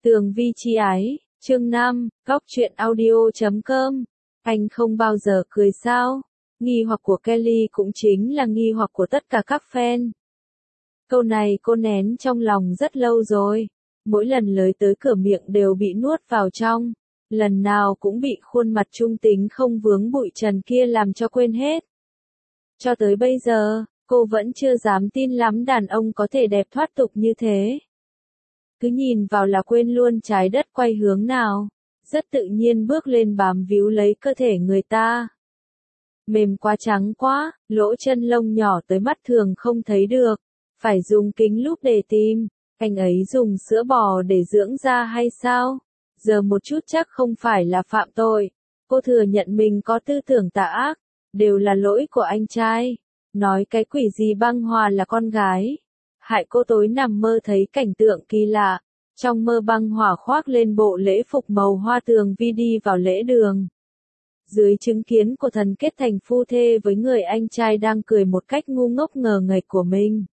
Tường vi chi ái, chương 5, góc truyện audio.com. Anh không bao giờ cười sao? Nghi hoặc của Kelly cũng chính là nghi hoặc của tất cả các fan. Câu này cô nén trong lòng rất lâu rồi. Mỗi lần lời tới cửa miệng đều bị nuốt vào trong. Lần nào cũng bị khuôn mặt trung tính không vướng bụi trần kia làm cho quên hết. Cho tới bây giờ, cô vẫn chưa dám tin lắm đàn ông có thể đẹp thoát tục như thế. Cứ nhìn vào là quên luôn trái đất quay hướng nào, rất tự nhiên bước lên bám víu lấy cơ thể người ta. Mềm quá trắng quá, lỗ chân lông nhỏ tới mắt thường không thấy được, phải dùng kính lúp để tìm, anh ấy dùng sữa bò để dưỡng da hay sao? Giờ một chút chắc không phải là phạm tội, cô thừa nhận mình có tư tưởng tà ác, đều là lỗi của anh trai, nói cái quỷ gì Băng Hòa là con gái. Hại cô tối nằm mơ thấy cảnh tượng kỳ lạ, trong mơ Băng Hòa khoác lên bộ lễ phục màu hoa tường vi đi vào lễ đường. Dưới chứng kiến của thần kết thành phu thê với người anh trai đang cười một cách ngu ngốc ngờ nghệch của mình.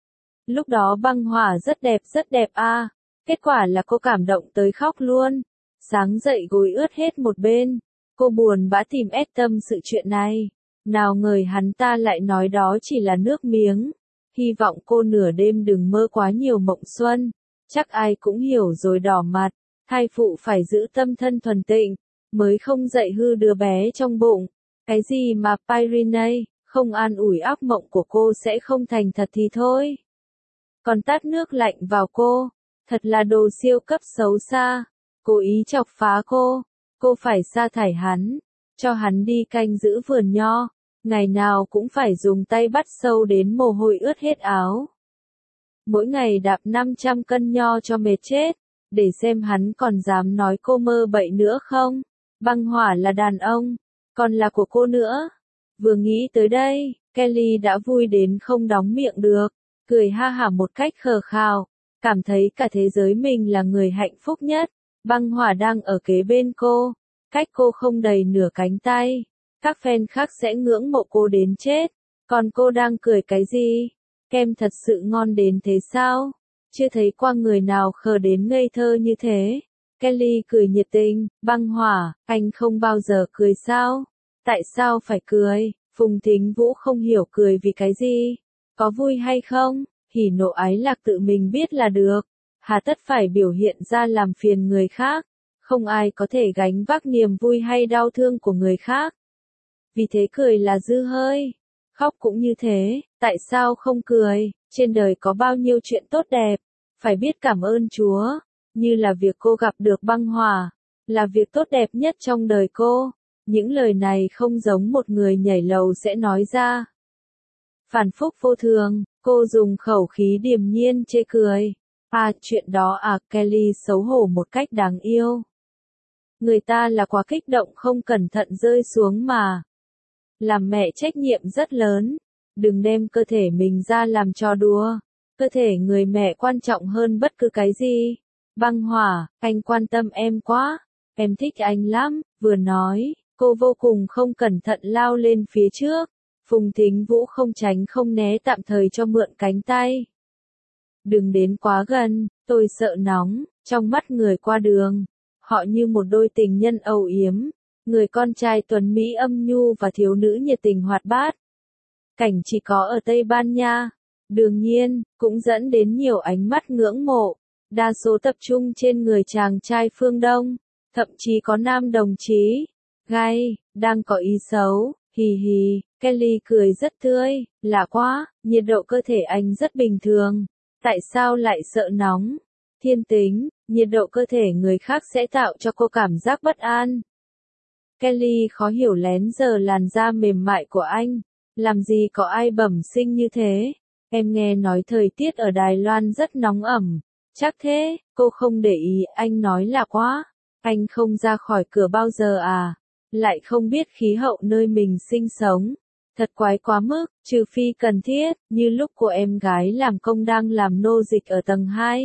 Lúc đó Băng Hòa rất đẹp a. Kết quả là cô cảm động tới khóc luôn. Sáng dậy gối ướt hết một bên, cô buồn bã tìm Ed tâm sự chuyện này. Nào ngờ hắn ta lại nói đó chỉ là nước miếng. Hy vọng cô nửa đêm đừng mơ quá nhiều mộng xuân. Chắc ai cũng hiểu rồi đỏ mặt. Thai phụ phải giữ tâm thân thuần tịnh, mới không dạy hư đứa bé trong bụng. Cái gì mà Pyrenees, không an ủi ác mộng của cô sẽ không thành thật thì thôi. Còn tát nước lạnh vào cô, thật là đồ siêu cấp xấu xa. Cố ý chọc phá cô phải sa thải hắn, cho hắn đi canh giữ vườn nho. Ngày nào cũng phải dùng tay bắt sâu đến mồ hôi ướt hết áo. Mỗi ngày đạp 500 cân nho cho mệt chết, để xem hắn còn dám nói cô mơ bậy nữa không. Băng Hòa là đàn ông, còn là của cô nữa. Vừa nghĩ tới đây, Kelly đã vui đến không đóng miệng được, cười ha hả một cách khờ khào, cảm thấy cả thế giới mình là người hạnh phúc nhất. Băng Hòa đang ở kế bên cô, cách cô không đầy nửa cánh tay. Các fan khác sẽ ngưỡng mộ cô đến chết, còn cô đang cười cái gì? Kem thật sự ngon đến thế sao? Chưa thấy qua người nào khờ đến ngây thơ như thế. Kelly cười nhiệt tình, Băng Hòa, anh không bao giờ cười sao? Tại sao phải cười? Phùng Thính Vũ không hiểu cười vì cái gì? Có vui hay không? Hỉ nộ ái lạc tự mình biết là được. Hà tất phải biểu hiện ra làm phiền người khác. Không ai có thể gánh vác niềm vui hay đau thương của người khác. Vì thế cười là dư hơi. Khóc cũng như thế, tại sao không cười? Trên đời có bao nhiêu chuyện tốt đẹp, phải biết cảm ơn Chúa. Như là việc cô gặp được Băng Hòa, là việc tốt đẹp nhất trong đời cô. Những lời này không giống một người nhảy lầu sẽ nói ra. Phản phúc vô thường, cô dùng khẩu khí điềm nhiên chê cười. Chuyện đó Kelly xấu hổ một cách đáng yêu. Người ta là quá kích động không cẩn thận rơi xuống mà. Làm mẹ trách nhiệm rất lớn. Đừng đem cơ thể mình ra làm trò đùa. Cơ thể người mẹ quan trọng hơn bất cứ cái gì. Băng Hòa, anh quan tâm em quá. Em thích anh lắm. Vừa nói, cô vô cùng không cẩn thận lao lên phía trước. Phùng Thính Vũ không tránh không né tạm thời cho mượn cánh tay. Đừng đến quá gần, tôi sợ nóng. Trong mắt người qua đường, họ như một đôi tình nhân âu yếm. Người con trai tuấn Mỹ âm nhu và thiếu nữ nhiệt tình hoạt bát. Cảnh chỉ có ở Tây Ban Nha. Đương nhiên, cũng dẫn đến nhiều ánh mắt ngưỡng mộ. Đa số tập trung trên người chàng trai phương Đông. Thậm chí có nam đồng chí. Gay, đang có ý xấu. Hì hì, Kelly cười rất tươi. Lạ quá, nhiệt độ cơ thể anh rất bình thường. Tại sao lại sợ nóng? Thiên tính, nhiệt độ cơ thể người khác sẽ tạo cho cô cảm giác bất an. Kelly khó hiểu lén giờ làn da mềm mại của anh. Làm gì có ai bẩm sinh như thế? Em nghe nói thời tiết ở Đài Loan rất nóng ẩm. Chắc thế, cô không để ý, anh nói là quá. Anh không ra khỏi cửa bao giờ à? Lại không biết khí hậu nơi mình sinh sống. Thật quái quá mức, trừ phi cần thiết, như lúc của em gái làm công đang làm nô dịch ở tầng 2.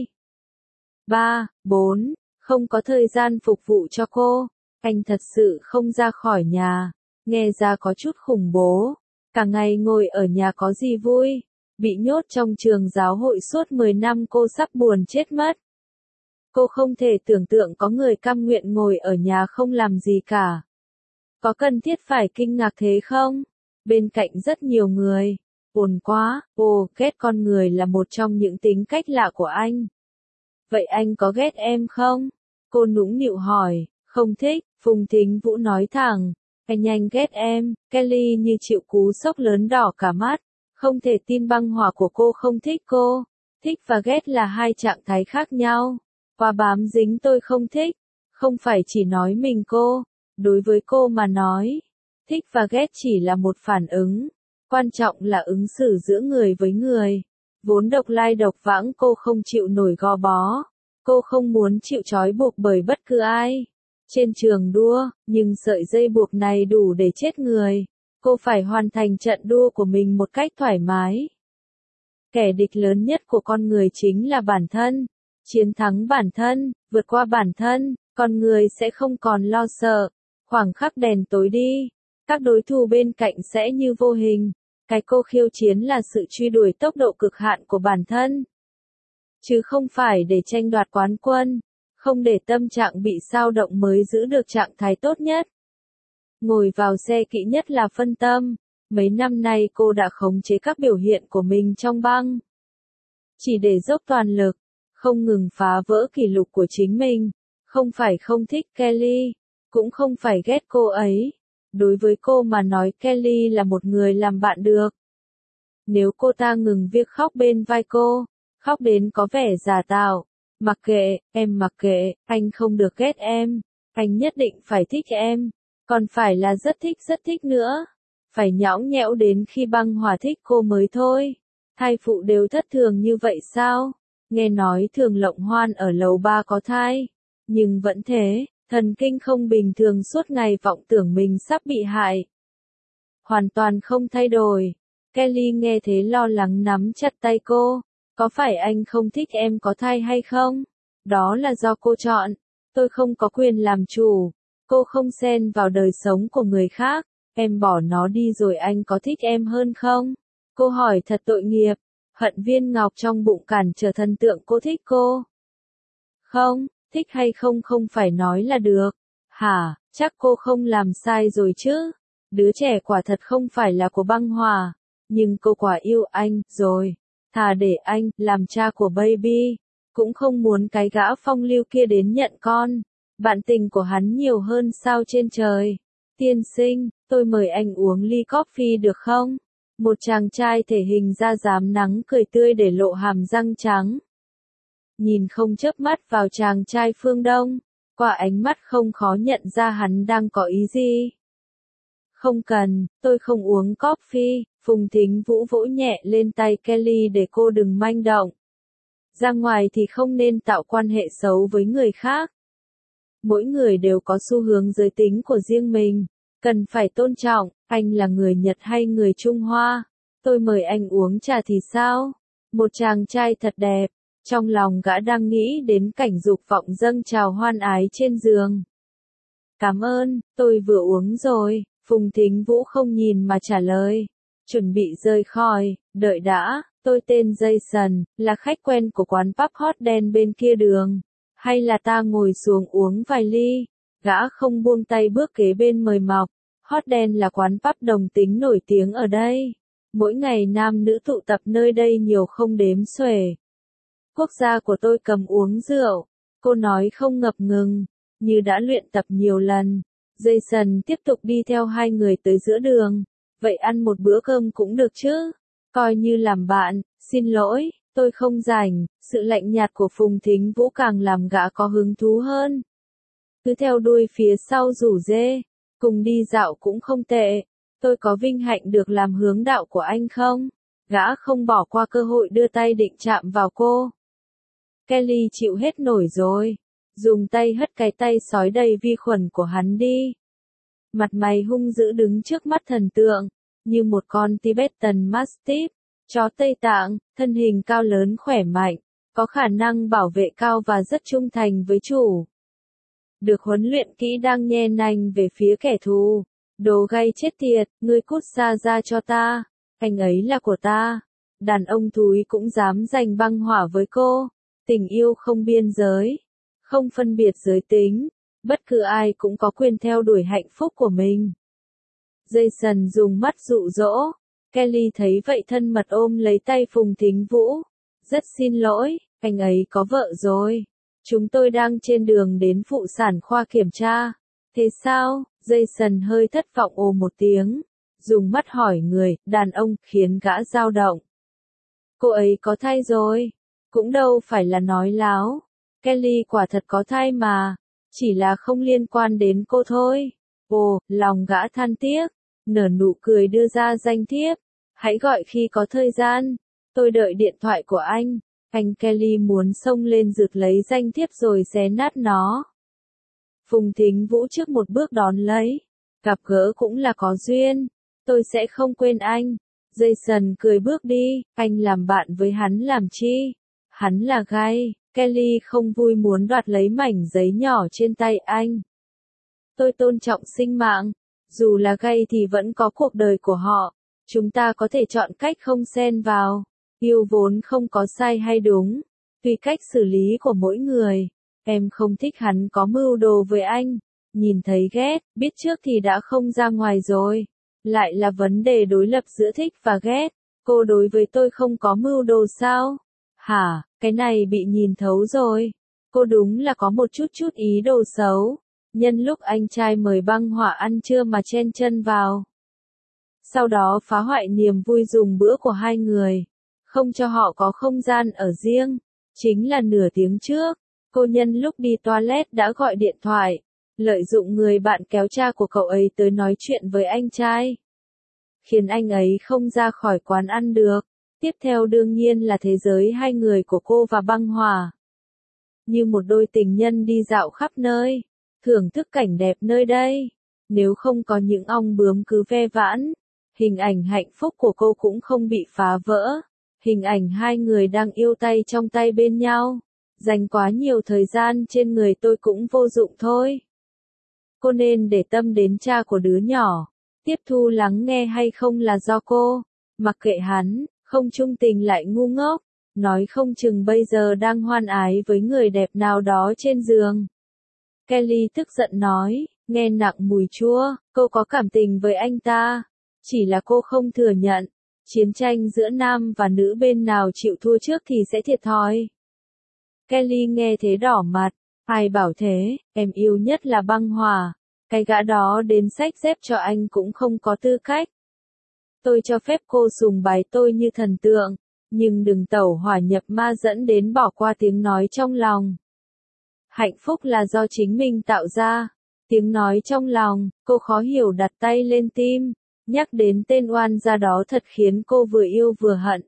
3, 4, không có thời gian phục vụ cho cô. Anh thật sự không ra khỏi nhà, nghe ra có chút khủng bố. Cả ngày ngồi ở nhà có gì vui, bị nhốt trong trường giáo hội suốt 10 năm cô sắp buồn chết mất. Cô không thể tưởng tượng có người cam nguyện ngồi ở nhà không làm gì cả. Có cần thiết phải kinh ngạc thế không? Bên cạnh rất nhiều người. Ồn quá, ghét con người là một trong những tính cách lạ của anh. Vậy anh có ghét em không? Cô nũng nịu hỏi, không thích, Phùng Thính Vũ nói thẳng, anh ghét em, Kelly như chịu cú sốc lớn đỏ cả mắt, không thể tin băng hỏa của cô không thích cô. Thích và ghét là hai trạng thái khác nhau. Quá bám dính tôi không thích, không phải chỉ nói mình cô, đối với cô mà nói, thích và ghét chỉ là một phản ứng, quan trọng là ứng xử giữa người với người. Vốn độc lai độc vãng cô không chịu nổi gò bó, cô không muốn chịu trói buộc bởi bất cứ ai. Trên trường đua, nhưng sợi dây buộc này đủ để chết người, cô phải hoàn thành trận đua của mình một cách thoải mái. Kẻ địch lớn nhất của con người chính là bản thân. Chiến thắng bản thân, vượt qua bản thân, con người sẽ không còn lo sợ. Khoảng khắc đèn tối đi, các đối thủ bên cạnh sẽ như vô hình. Cái cô khiêu chiến là sự truy đuổi tốc độ cực hạn của bản thân. Chứ không phải để tranh đoạt quán quân, không để tâm trạng bị xao động mới giữ được trạng thái tốt nhất. Ngồi vào xe kỹ nhất là phân tâm. Mấy năm nay cô đã khống chế các biểu hiện của mình trong băng. Chỉ để dốc toàn lực, không ngừng phá vỡ kỷ lục của chính mình. Không phải không thích Kelly, cũng không phải ghét cô ấy. Đối với cô mà nói Kelly là một người làm bạn được. Nếu cô ta ngừng việc khóc bên vai cô, khóc đến có vẻ giả tạo, mặc kệ, em mặc kệ, anh không được ghét em, anh nhất định phải thích em, còn phải là rất thích nữa. Phải nhõng nhẽo đến khi băng hỏa thích cô mới thôi. Thai phụ đều thất thường như vậy sao? Nghe nói Thường Lộng Hoan ở lầu 3 có thai, nhưng vẫn thế, thần kinh không bình thường suốt ngày vọng tưởng mình sắp bị hại. Hoàn toàn không thay đổi. Kelly nghe thế lo lắng nắm chặt tay cô. Có phải anh không thích em có thai hay không? Đó là do cô chọn. Tôi không có quyền làm chủ. Cô không xen vào đời sống của người khác. Em bỏ nó đi rồi anh có thích em hơn không? Cô hỏi thật tội nghiệp. Hận Viên Ngọc trong bụng cản trở thần tượng cô thích cô. Không, thích hay không không phải nói là được. Hả, chắc cô không làm sai rồi chứ. Đứa trẻ quả thật không phải là của băng hòa. Nhưng cô quả yêu anh, rồi. Thà để anh, làm cha của baby. Cũng không muốn cái gã phong lưu kia đến nhận con. Bạn tình của hắn nhiều hơn sao trên trời. Tiên sinh, tôi mời anh uống ly coffee được không? Một chàng trai thể hình da rám nắng cười tươi để lộ hàm răng trắng. Nhìn không chớp mắt vào chàng trai phương Đông, qua ánh mắt không khó nhận ra hắn đang có ý gì. Không cần, tôi không uống coffee, Phùng Thính Vũ vỗ nhẹ lên tay Kelly để cô đừng manh động. Ra ngoài thì không nên tạo quan hệ xấu với người khác. Mỗi người đều có xu hướng giới tính của riêng mình, cần phải tôn trọng. Anh là người Nhật hay người Trung Hoa? Tôi mời anh uống trà thì sao? Một chàng trai thật đẹp, trong lòng gã đang nghĩ đến cảnh dục vọng dâng trào hoan ái trên giường. Cảm ơn, tôi vừa uống rồi, Phùng Thính Vũ không nhìn mà trả lời. Chuẩn bị rời khỏi, đợi đã, tôi tên Jason, là khách quen của quán pub hot đen bên kia đường. Hay là ta ngồi xuống uống vài ly? Gã không buông tay bước kế bên mời mọc. Hot đen là quán pub đồng tính nổi tiếng ở đây. Mỗi ngày nam nữ tụ tập nơi đây nhiều không đếm xuể. Quốc gia của tôi cầm uống rượu. Cô nói không ngập ngừng, như đã luyện tập nhiều lần. Jason tiếp tục đi theo hai người tới giữa đường. Vậy ăn một bữa cơm cũng được chứ? Coi như làm bạn, xin lỗi, tôi không rảnh. Sự lạnh nhạt của Phùng Thính Vũ càng làm gã có hứng thú hơn. Cứ theo đuôi phía sau rủ rê. Cùng đi dạo cũng không tệ. Tôi có vinh hạnh được làm hướng đạo của anh không? Gã không bỏ qua cơ hội đưa tay định chạm vào cô. Kelly chịu hết nổi rồi. Dùng tay hất cái tay sói đầy vi khuẩn của hắn đi. Mặt mày hung dữ đứng trước mắt thần tượng, như một con Tibetan Mastiff, chó Tây Tạng, thân hình cao lớn khỏe mạnh, có khả năng bảo vệ cao và rất trung thành với chủ. Được huấn luyện kỹ đang nhe nanh về phía kẻ thù. Đồ gay chết tiệt, ngươi cút xa ra cho ta. Anh ấy là của ta. Đàn ông thúi cũng dám giành băng hỏa với cô. Tình yêu không biên giới. không phân biệt giới tính, bất cứ ai cũng có quyền theo đuổi hạnh phúc của mình. Jason dùng mắt dụ dỗ, Kelly thấy vậy thân mật ôm lấy tay Phùng Thính Vũ. Rất xin lỗi, anh ấy có vợ rồi. Chúng tôi đang trên đường đến phụ sản khoa kiểm tra. Thế sao? Jason hơi thất vọng ồ một tiếng, dùng mắt hỏi người, đàn ông, khiến gã dao động. Cô ấy có thai rồi. Cũng đâu phải là nói láo. Kelly quả thật có thai mà. Chỉ là không liên quan đến cô thôi. Ồ, lòng gã than tiếc. Nở nụ cười đưa ra danh thiếp. Hãy gọi khi có thời gian. Tôi đợi điện thoại của anh. Anh Kelly muốn xông lên rượt lấy danh thiếp rồi xé nát nó. Phùng Thính Vũ trước một bước đón lấy. Gặp gỡ cũng là có duyên. Tôi sẽ không quên anh. Jason cười bước đi. Anh làm bạn với hắn làm chi? Hắn là gay. Kelly không vui muốn đoạt lấy mảnh giấy nhỏ trên tay anh. Tôi tôn trọng sinh mạng. Dù là gay thì vẫn có cuộc đời của họ. Chúng ta có thể chọn cách không xen vào. Yêu vốn không có sai hay đúng. Tùy cách xử lý của mỗi người. Em không thích hắn có mưu đồ với anh. Nhìn thấy ghét, biết trước thì đã không ra ngoài rồi. Lại là vấn đề đối lập giữa thích và ghét. Cô đối với tôi không có mưu đồ sao? Hả, cái này bị nhìn thấu rồi. Cô đúng là có một chút ý đồ xấu. Nhân lúc anh trai mời Băng Hỏa ăn trưa mà chen chân vào. Sau đó phá hoại niềm vui dùng bữa của hai người. Không cho họ có không gian ở riêng. Chính là nửa tiếng trước, cô nhân lúc đi toilet đã gọi điện thoại. Lợi dụng người bạn kéo cha của cậu ấy tới nói chuyện với anh trai. Khiến anh ấy không ra khỏi quán ăn được. Tiếp theo đương nhiên là thế giới hai người của cô và Băng Hỏa. Như một đôi tình nhân đi dạo khắp nơi. Thưởng thức cảnh đẹp nơi đây. Nếu không có những ong bướm cứ ve vãn. Hình ảnh hạnh phúc của cô cũng không bị phá vỡ. Hình ảnh hai người đang yêu tay trong tay bên nhau. Dành quá nhiều thời gian trên người tôi cũng vô dụng thôi. Cô nên để tâm đến cha của đứa nhỏ. Tiếp thu lắng nghe hay không là do cô. Mặc kệ hắn, không trung tình lại ngu ngốc. Nói không chừng bây giờ đang hoan ái với người đẹp nào đó trên giường. Kelly tức giận nói, nghe nặng mùi chua, cô có cảm tình với anh ta. Chỉ là cô không thừa nhận. Chiến tranh giữa nam và nữ bên nào chịu thua trước thì sẽ thiệt thòi. Kelly nghe thế đỏ mặt. Ai bảo thế, em yêu nhất là Băng Hỏa. Cái gã đó đến xách dép cho anh cũng không có tư cách. Tôi cho phép cô sùng bái tôi như thần tượng. Nhưng đừng tẩu hỏa nhập ma dẫn đến bỏ qua tiếng nói trong lòng. Hạnh phúc là do chính mình tạo ra. Tiếng nói trong lòng, cô khó hiểu đặt tay lên tim. Nhắc đến tên oan gia đó thật khiến cô vừa yêu vừa hận.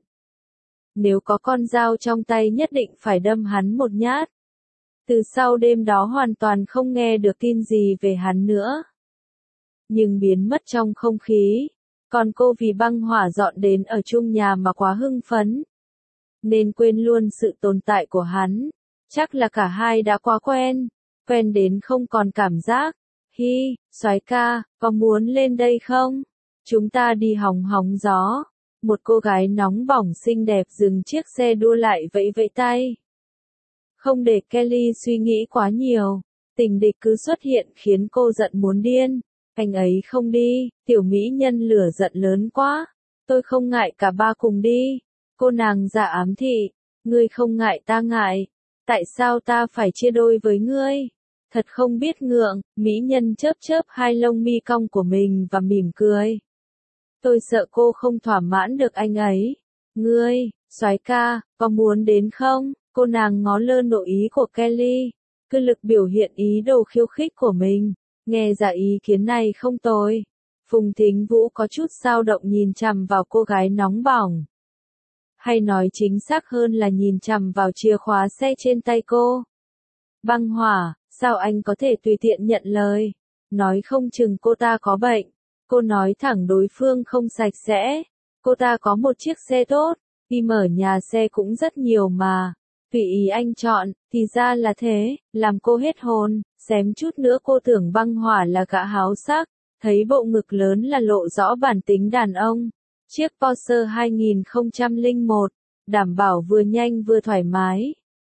Nếu có con dao trong tay nhất định phải đâm hắn một nhát. Từ sau đêm đó hoàn toàn không nghe được tin gì về hắn nữa. Nhưng biến mất trong không khí. Còn cô vì Băng Hỏa dọn đến ở chung nhà mà quá hưng phấn. Nên quên luôn sự tồn tại của hắn. Chắc là cả hai đã quá quen. Quen đến không còn cảm giác. Hi, soái ca, có muốn lên đây không? Chúng ta đi hóng hóng gió. Một cô gái nóng bỏng xinh đẹp dừng chiếc xe đua lại vẫy vẫy tay. Không để Kelly suy nghĩ quá nhiều. Tình địch cứ xuất hiện khiến cô giận muốn điên. Anh ấy không đi, tiểu mỹ nhân lửa giận lớn quá. Tôi không ngại cả ba cùng đi. Cô nàng giả ám thị. Ngươi không ngại ta ngại. Tại sao ta phải chia đôi với ngươi? Thật không biết ngượng, mỹ nhân chớp chớp hai lông mi cong của mình và mỉm cười. Tôi sợ cô không thỏa mãn được anh ấy. Ngươi, soái ca, có muốn đến không? Cô nàng ngó lơ nội ý của Kelly. Cứ lực biểu hiện ý đồ khiêu khích của mình. Nghe ra ý kiến này không tồi. Phùng Thính Vũ có chút dao động nhìn chằm vào cô gái nóng bỏng. Hay nói chính xác hơn là nhìn chằm vào chìa khóa xe trên tay cô. Băng Hỏa, sao anh có thể tùy tiện nhận lời? Nói không chừng cô ta có bệnh. Cô nói thẳng đối phương không sạch sẽ. Cô ta có một chiếc xe tốt. Đi mở nhà xe cũng rất nhiều mà. Tùy ý anh chọn, thì ra là thế, làm cô hết hồn. Xém chút nữa cô tưởng Băng Hỏa là gã háo sắc. Thấy bộ ngực lớn là lộ rõ bản tính đàn ông. Chiếc Porsche 2001, đảm bảo vừa nhanh vừa thoải mái.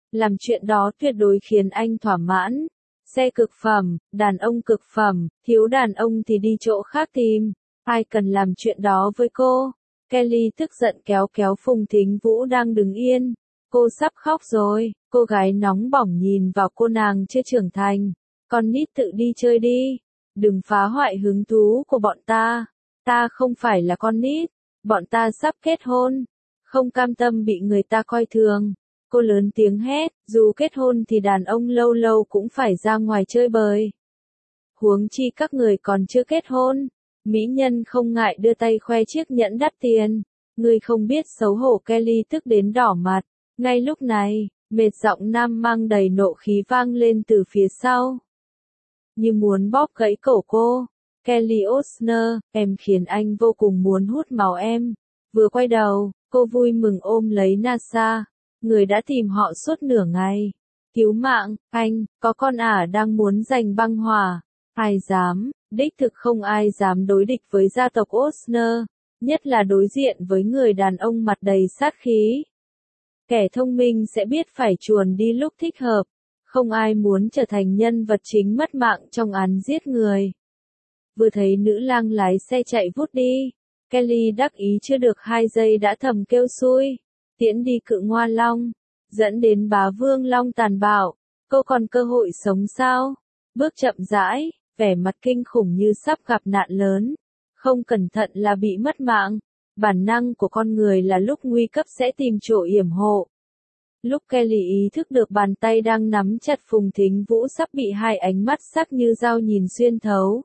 Làm chuyện đó tuyệt đối khiến anh thỏa mãn. Xe cực phẩm, đàn ông cực phẩm, thiếu đàn ông thì đi chỗ khác tìm. Ai cần làm chuyện đó với cô? Kelly tức giận kéo kéo Phùng Thính Vũ đang đứng yên. Cô sắp khóc rồi, cô gái nóng bỏng nhìn vào cô nàng chưa trưởng thành. Con nít tự đi chơi đi. Đừng phá hoại hứng thú của bọn ta. Ta không phải là con nít. Bọn ta sắp kết hôn. Không cam tâm bị người ta coi thường. Cô lớn tiếng hét, dù kết hôn thì đàn ông lâu lâu cũng phải ra ngoài chơi bời. Huống chi các người còn chưa kết hôn. Mỹ nhân không ngại đưa tay khoe chiếc nhẫn đắt tiền. Người không biết xấu hổ. Kelly tức đến đỏ mặt. Ngay lúc này, mệt giọng nam mang đầy nộ khí vang lên từ phía sau. Như muốn bóp gãy cổ cô. Kelly Osner, em khiến anh vô cùng muốn hút máu em. Vừa quay đầu, cô vui mừng ôm lấy NASA. Người đã tìm họ suốt nửa ngày. Cứu mạng, anh, có con ả đang muốn giành băng hỏa. Ai dám, đích thực không ai dám đối địch với gia tộc Osner. Nhất là đối diện với người đàn ông mặt đầy sát khí. Kẻ thông minh sẽ biết phải chuồn đi lúc thích hợp. Không ai muốn trở thành nhân vật chính mất mạng trong án giết người. Vừa thấy nữ lang lái xe chạy vút đi. Kelly đắc ý chưa được 2 giây đã thầm kêu xui. Tiễn đi Cự Ngoa Long. Dẫn đến Bá Vương Long tàn bạo. Cô còn cơ hội sống sao? Bước chậm rãi, vẻ mặt kinh khủng như sắp gặp nạn lớn. Không cẩn thận là bị mất mạng. Bản năng của con người là lúc nguy cấp sẽ tìm chỗ yểm hộ. Lúc Kelly ý thức được bàn tay đang nắm chặt Phùng Thính Vũ sắp bị hai ánh mắt sắc như dao nhìn xuyên thấu.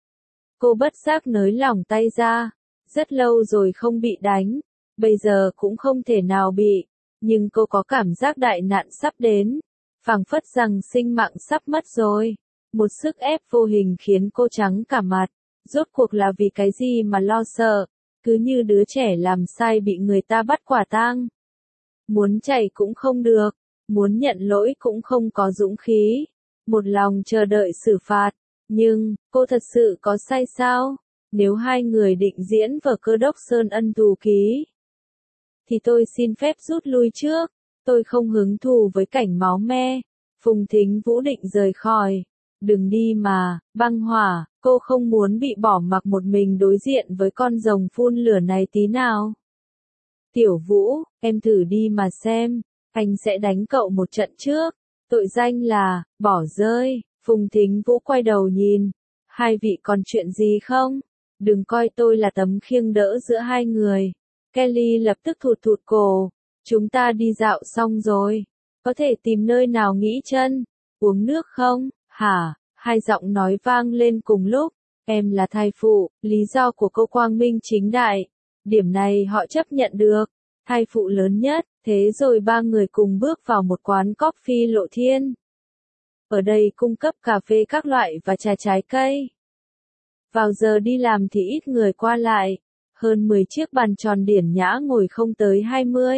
Cô bất giác nới lỏng tay ra. Rất lâu rồi không bị đánh. Bây giờ cũng không thể nào bị. Nhưng cô có cảm giác đại nạn sắp đến. Phảng phất rằng sinh mạng sắp mất rồi. Một sức ép vô hình khiến cô trắng cả mặt. Rốt cuộc là vì cái gì mà lo sợ. Cứ như đứa trẻ làm sai bị người ta bắt quả tang. Muốn chạy cũng không được. Muốn nhận lỗi cũng không có dũng khí. Một lòng chờ đợi xử phạt. Nhưng, cô thật sự có sai sao? Nếu hai người định diễn vở Cơ đốc Sơn Ân thù ký, thì tôi xin phép rút lui trước. Tôi không hứng thú với cảnh máu me. Phùng Thính Vũ định rời khỏi. Đừng đi mà, băng hỏa, cô không muốn bị bỏ mặc một mình đối diện với con rồng phun lửa này tí nào. Tiểu Vũ, em thử đi mà xem, anh sẽ đánh cậu một trận trước. Tội danh là, bỏ rơi. Phùng Thính Vũ quay đầu nhìn. Hai vị còn chuyện gì không? Đừng coi tôi là tấm khiêng đỡ giữa hai người. Kelly lập tức thụt thụt cổ. Chúng ta đi dạo xong rồi. Có thể tìm nơi nào nghỉ chân? Uống nước không? Hả? Hai giọng nói vang lên cùng lúc. Em là thai phụ, lý do của cô quang minh chính đại. Điểm này họ chấp nhận được. Thai phụ lớn nhất, thế rồi ba người cùng bước vào một quán coffee lộ thiên. Ở đây cung cấp cà phê các loại và trà trái cây. Vào giờ đi làm thì ít người qua lại. Hơn 10 chiếc bàn tròn điển nhã ngồi không tới 20.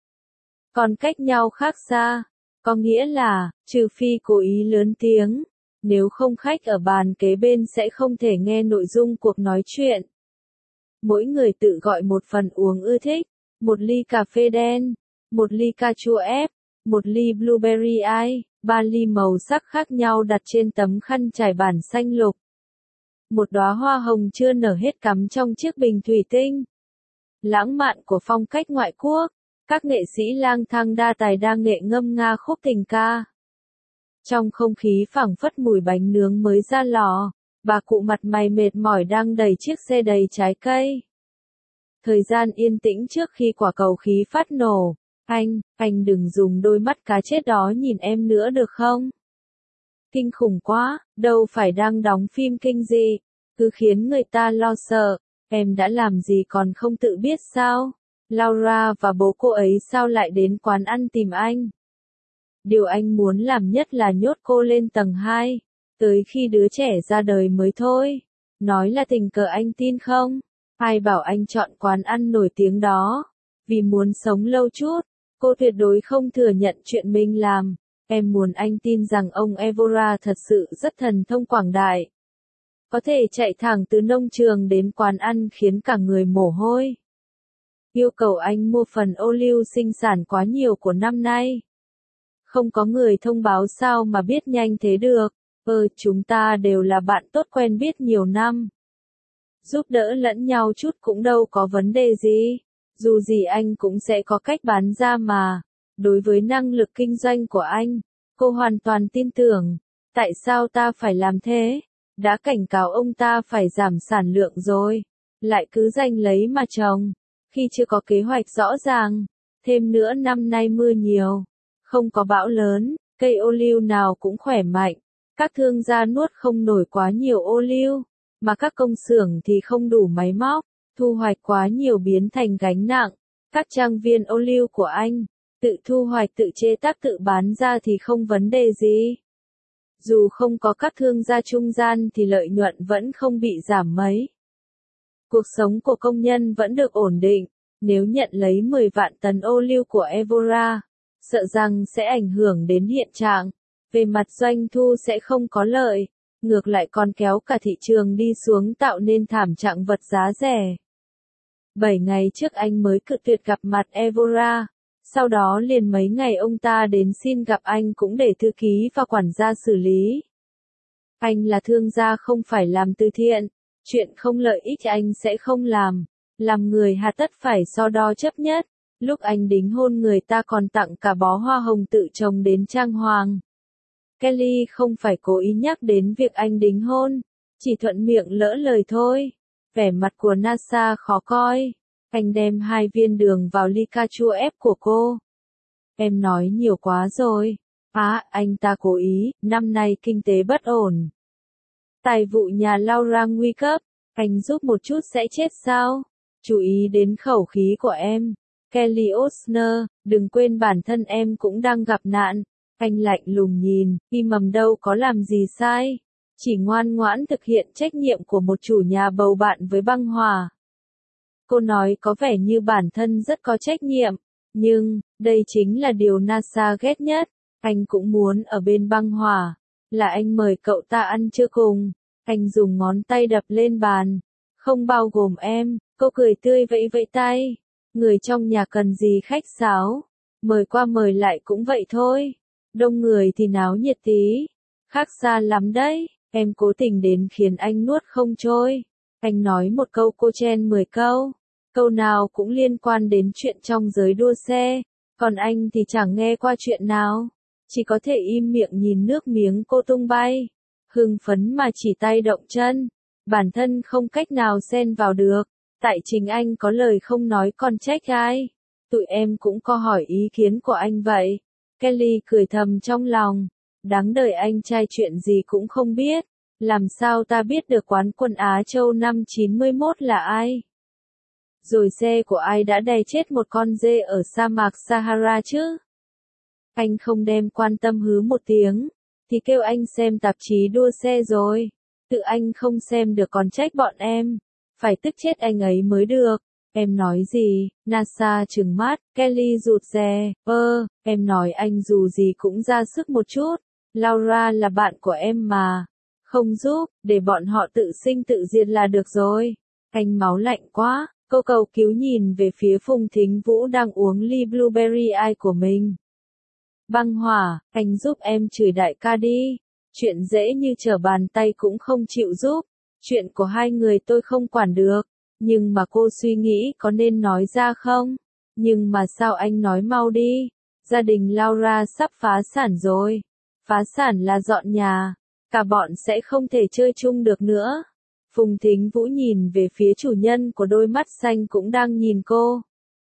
Còn cách nhau khác xa. Có nghĩa là, trừ phi cố ý lớn tiếng. Nếu không khách ở bàn kế bên sẽ không thể nghe nội dung cuộc nói chuyện. Mỗi người tự gọi một phần uống ưa thích. Một ly cà phê đen. Một ly cà chua ép. Một ly blueberry ice. 3 ly màu sắc khác nhau đặt trên tấm khăn trải bản xanh lục. Một đóa hoa hồng chưa nở hết cắm trong chiếc bình thủy tinh. Lãng mạn của phong cách ngoại quốc. Các nghệ sĩ lang thang đa tài đa nghệ ngâm nga khúc tình ca. Trong không khí phảng phất mùi bánh nướng mới ra lò, bà cụ mặt mày mệt mỏi đang đẩy chiếc xe đầy trái cây. Thời gian yên tĩnh trước khi quả cầu khí phát nổ. Anh đừng dùng đôi mắt cá chết đó nhìn em nữa được không? Kinh khủng quá, đâu phải đang đóng phim kinh dị, cứ khiến người ta lo sợ. Em đã làm gì còn không tự biết sao? Laura và bố cô ấy sao lại đến quán ăn tìm anh? Điều anh muốn làm nhất là nhốt cô lên tầng 2, tới khi đứa trẻ ra đời mới thôi. Nói là tình cờ anh tin không? Ai bảo anh chọn quán ăn nổi tiếng đó? Vì muốn sống lâu chút, cô tuyệt đối không thừa nhận chuyện mình làm. Em muốn anh tin rằng ông Evora thật sự rất thần thông quảng đại. Có thể chạy thẳng từ nông trường đến quán ăn khiến cả người mồ hôi. Yêu cầu anh mua phần ô liu sinh sản quá nhiều của năm nay. Không có người thông báo sao mà biết nhanh thế được, chúng ta đều là bạn tốt quen biết nhiều năm. Giúp đỡ lẫn nhau chút cũng đâu có vấn đề gì, dù gì anh cũng sẽ có cách bán ra mà. Đối với năng lực kinh doanh của anh, cô hoàn toàn tin tưởng. Tại sao ta phải làm thế? Đã cảnh cáo ông ta phải giảm sản lượng rồi, lại cứ giành lấy mà trồng, khi chưa có kế hoạch rõ ràng. Thêm nữa năm nay mưa nhiều, không có bão lớn, cây ô liu nào cũng khỏe mạnh. Các thương gia nuốt không nổi quá nhiều ô liu, mà các công xưởng thì không đủ máy móc, thu hoạch quá nhiều biến thành gánh nặng. Các trang viên ô liu của anh, tự thu hoạch tự chế tác tự bán ra thì không vấn đề gì. Dù không có các thương gia trung gian thì lợi nhuận vẫn không bị giảm mấy. Cuộc sống của công nhân vẫn được ổn định. Nếu nhận lấy 10 vạn tấn ô liu của Evora, sợ rằng sẽ ảnh hưởng đến hiện trạng. Về mặt doanh thu sẽ không có lợi, ngược lại còn kéo cả thị trường đi xuống tạo nên thảm trạng vật giá rẻ. 7 ngày trước anh mới cự tuyệt gặp mặt Evora, sau đó liền mấy ngày ông ta đến xin gặp anh cũng để thư ký và quản gia xử lý. Anh là thương gia không phải làm từ thiện, chuyện không lợi ích anh sẽ không làm. Làm người hà tất phải so đo chấp nhất. Lúc anh đính hôn người ta còn tặng cả bó hoa hồng tự trồng đến trang hoàng. Kelly không phải cố ý nhắc đến việc anh đính hôn, chỉ thuận miệng lỡ lời thôi. Vẻ mặt của NASA khó coi. Anh đem 2 viên đường vào ly cà chua ép của cô. Em nói nhiều quá rồi. Anh ta cố ý, năm nay kinh tế bất ổn. Tài vụ nhà Laura nguy cấp, anh giúp một chút sẽ chết sao? Chú ý đến khẩu khí của em. Kelly Osner, đừng quên bản thân em cũng đang gặp nạn. Anh lạnh lùng nhìn, Im mầm đâu có làm gì sai. Chỉ ngoan ngoãn thực hiện trách nhiệm của một chủ nhà bầu bạn với băng hòa. Cô nói có vẻ như bản thân rất có trách nhiệm. Nhưng, đây chính là điều NASA ghét nhất. Anh cũng muốn ở bên băng hòa. Là anh mời cậu ta ăn trưa cùng. Anh dùng ngón tay đập lên bàn. Không bao gồm em. Cô cười tươi vẫy vẫy tay. Người trong nhà cần gì khách sáo. Mời qua mời lại cũng vậy thôi. Đông người thì náo nhiệt tí. Khác xa lắm đấy. Em cố tình đến khiến anh nuốt không trôi. Anh nói một câu cô chen 10 câu. Câu nào cũng liên quan đến chuyện trong giới đua xe. Còn anh thì chẳng nghe qua chuyện nào. Chỉ có thể im miệng nhìn nước miếng cô tung bay. Hưng phấn mà chỉ tay động chân. Bản thân không cách nào xen vào được. Tại chính anh có lời không nói còn trách ai. Tụi em cũng có hỏi ý kiến của anh vậy. Kelly cười thầm trong lòng. Đáng đời anh trai chuyện gì cũng không biết. Làm sao ta biết được quán quân Á Châu năm 91 là ai? Rồi xe của ai đã đè chết một con dê ở sa mạc Sahara chứ? Anh không đem quan tâm hứ một tiếng. Thì kêu anh xem tạp chí đua xe rồi. Tự anh không xem được còn trách bọn em. Phải tức chết anh ấy mới được. Em nói gì? NASA trừng mắt, Kelly rụt rè, em nói anh dù gì cũng ra sức một chút. Laura là bạn của em mà. Không giúp, để bọn họ tự sinh tự diệt là được rồi. Anh máu lạnh quá, cô cầu cứu nhìn về phía Phùng Thính Vũ đang uống ly blueberry ice của mình. Băng hỏa, anh giúp em chửi đại ca đi. Chuyện dễ như trở bàn tay cũng không chịu giúp. Chuyện của hai người tôi không quản được. Nhưng mà cô suy nghĩ có nên nói ra không? Nhưng mà sao anh nói mau đi? Gia đình Laura sắp phá sản rồi. Phá sản là dọn nhà. Cả bọn sẽ không thể chơi chung được nữa. Phùng Thính Vũ nhìn về phía chủ nhân của đôi mắt xanh cũng đang nhìn cô.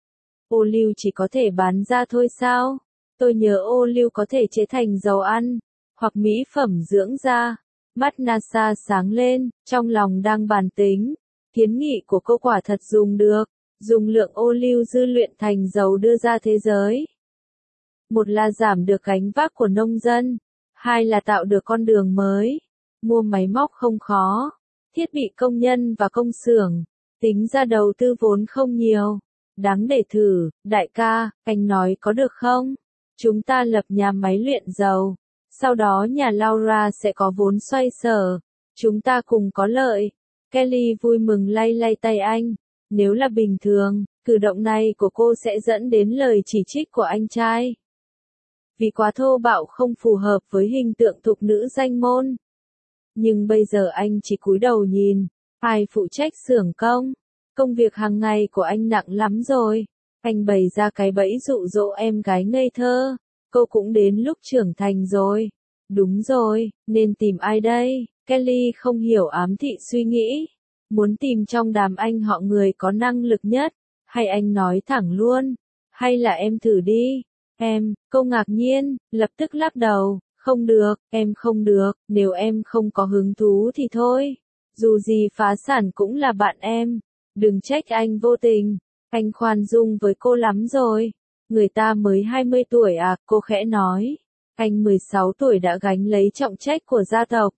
Ô liu chỉ có thể bán ra thôi sao? Tôi nhớ ô liu có thể chế thành dầu ăn, hoặc mỹ phẩm dưỡng da. Mắt NASA sáng lên, trong lòng đang bàn tính. Kiến nghị của cô quả thật dùng được. Dùng lượng ô liu dư luyện thành dầu đưa ra thế giới. Một là giảm được gánh vác của nông dân. Hai là tạo được con đường mới. Mua máy móc không khó. Thiết bị công nhân và công xưởng. Tính ra đầu tư vốn không nhiều. Đáng để thử, đại ca, anh nói có được không? Chúng ta lập nhà máy luyện dầu. Sau đó nhà Laura sẽ có vốn xoay sở. Chúng ta cùng có lợi. Kelly vui mừng lay lay tay anh. Nếu là bình thường, cử động này của cô sẽ dẫn đến lời chỉ trích của anh trai. vì quá thô bạo không phù hợp với hình tượng thục nữ danh môn. Nhưng bây giờ anh chỉ cúi đầu nhìn, ai phụ trách xưởng công? Công việc hàng ngày của anh nặng lắm rồi. Anh bày ra cái bẫy dụ dỗ em gái ngây thơ. Cô cũng đến lúc trưởng thành rồi. Đúng rồi, nên tìm ai đây? Kelly không hiểu ám thị suy nghĩ. Muốn tìm trong đám anh họ người có năng lực nhất. Hay anh nói thẳng luôn. Hay là em thử đi. Em, cô ngạc nhiên, lập tức lắc đầu. Không được, em không được, nếu em không có hứng thú thì thôi. Dù gì phá sản cũng là bạn em. Đừng trách anh vô tình. Anh khoan dung với cô lắm rồi. Người ta mới 20 tuổi à, cô khẽ nói. Anh 16 tuổi đã gánh lấy trọng trách của gia tộc.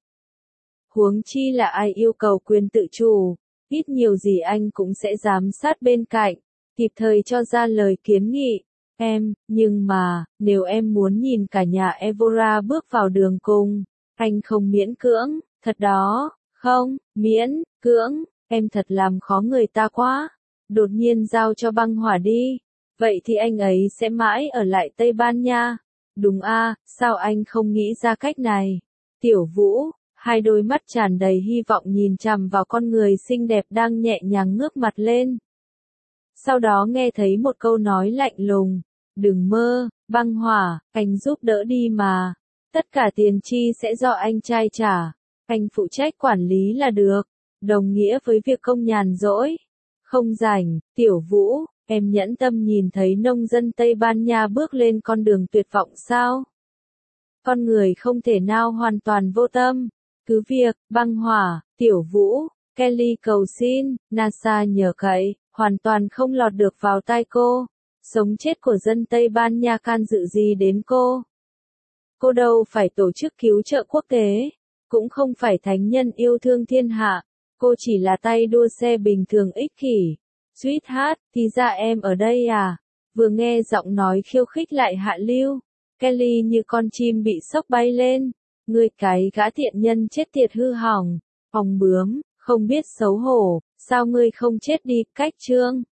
Huống chi là ai yêu cầu quyền tự chủ. Ít nhiều gì anh cũng sẽ giám sát bên cạnh. Kịp thời cho ra lời kiến nghị. Em, nhưng mà, nếu em muốn nhìn cả nhà Evora bước vào đường cùng, anh không miễn cưỡng, thật đó, không, miễn, cưỡng, em thật làm khó người ta quá. Đột nhiên giao cho băng hỏa đi, vậy thì anh ấy sẽ mãi ở lại Tây Ban Nha. Đúng a, sao anh không nghĩ ra cách này? Tiểu Vũ, hai đôi mắt tràn đầy hy vọng nhìn chằm vào con người xinh đẹp đang nhẹ nhàng ngước mặt lên. Sau đó nghe thấy một câu nói lạnh lùng. Đừng mơ, băng hỏa, anh giúp đỡ đi mà. Tất cả tiền chi sẽ do anh trai trả. Anh phụ trách quản lý là được. Đồng nghĩa với việc công nhàn rỗi. Không rảnh, Tiểu Vũ, em nhẫn tâm nhìn thấy nông dân Tây Ban Nha bước lên con đường tuyệt vọng sao? Con người không thể nào hoàn toàn vô tâm. Cứ việc, băng hỏa, Tiểu Vũ, Kelly cầu xin, NASA nhờ cậy, hoàn toàn không lọt được vào tai cô. Sống chết của dân Tây Ban Nha can dự gì đến cô? Cô đâu phải tổ chức cứu trợ quốc tế, cũng không phải thánh nhân yêu thương thiên hạ, cô chỉ là tay đua xe bình thường ích kỷ. Sweetheart, thì ra em ở đây à? Vừa nghe giọng nói khiêu khích lại hạ lưu, Kelly như con chim bị sốc bay lên. Ngươi cái gã tiện nhân chết tiệt hư hỏng, ong bướm, không biết xấu hổ, sao ngươi không chết đi, cách trương?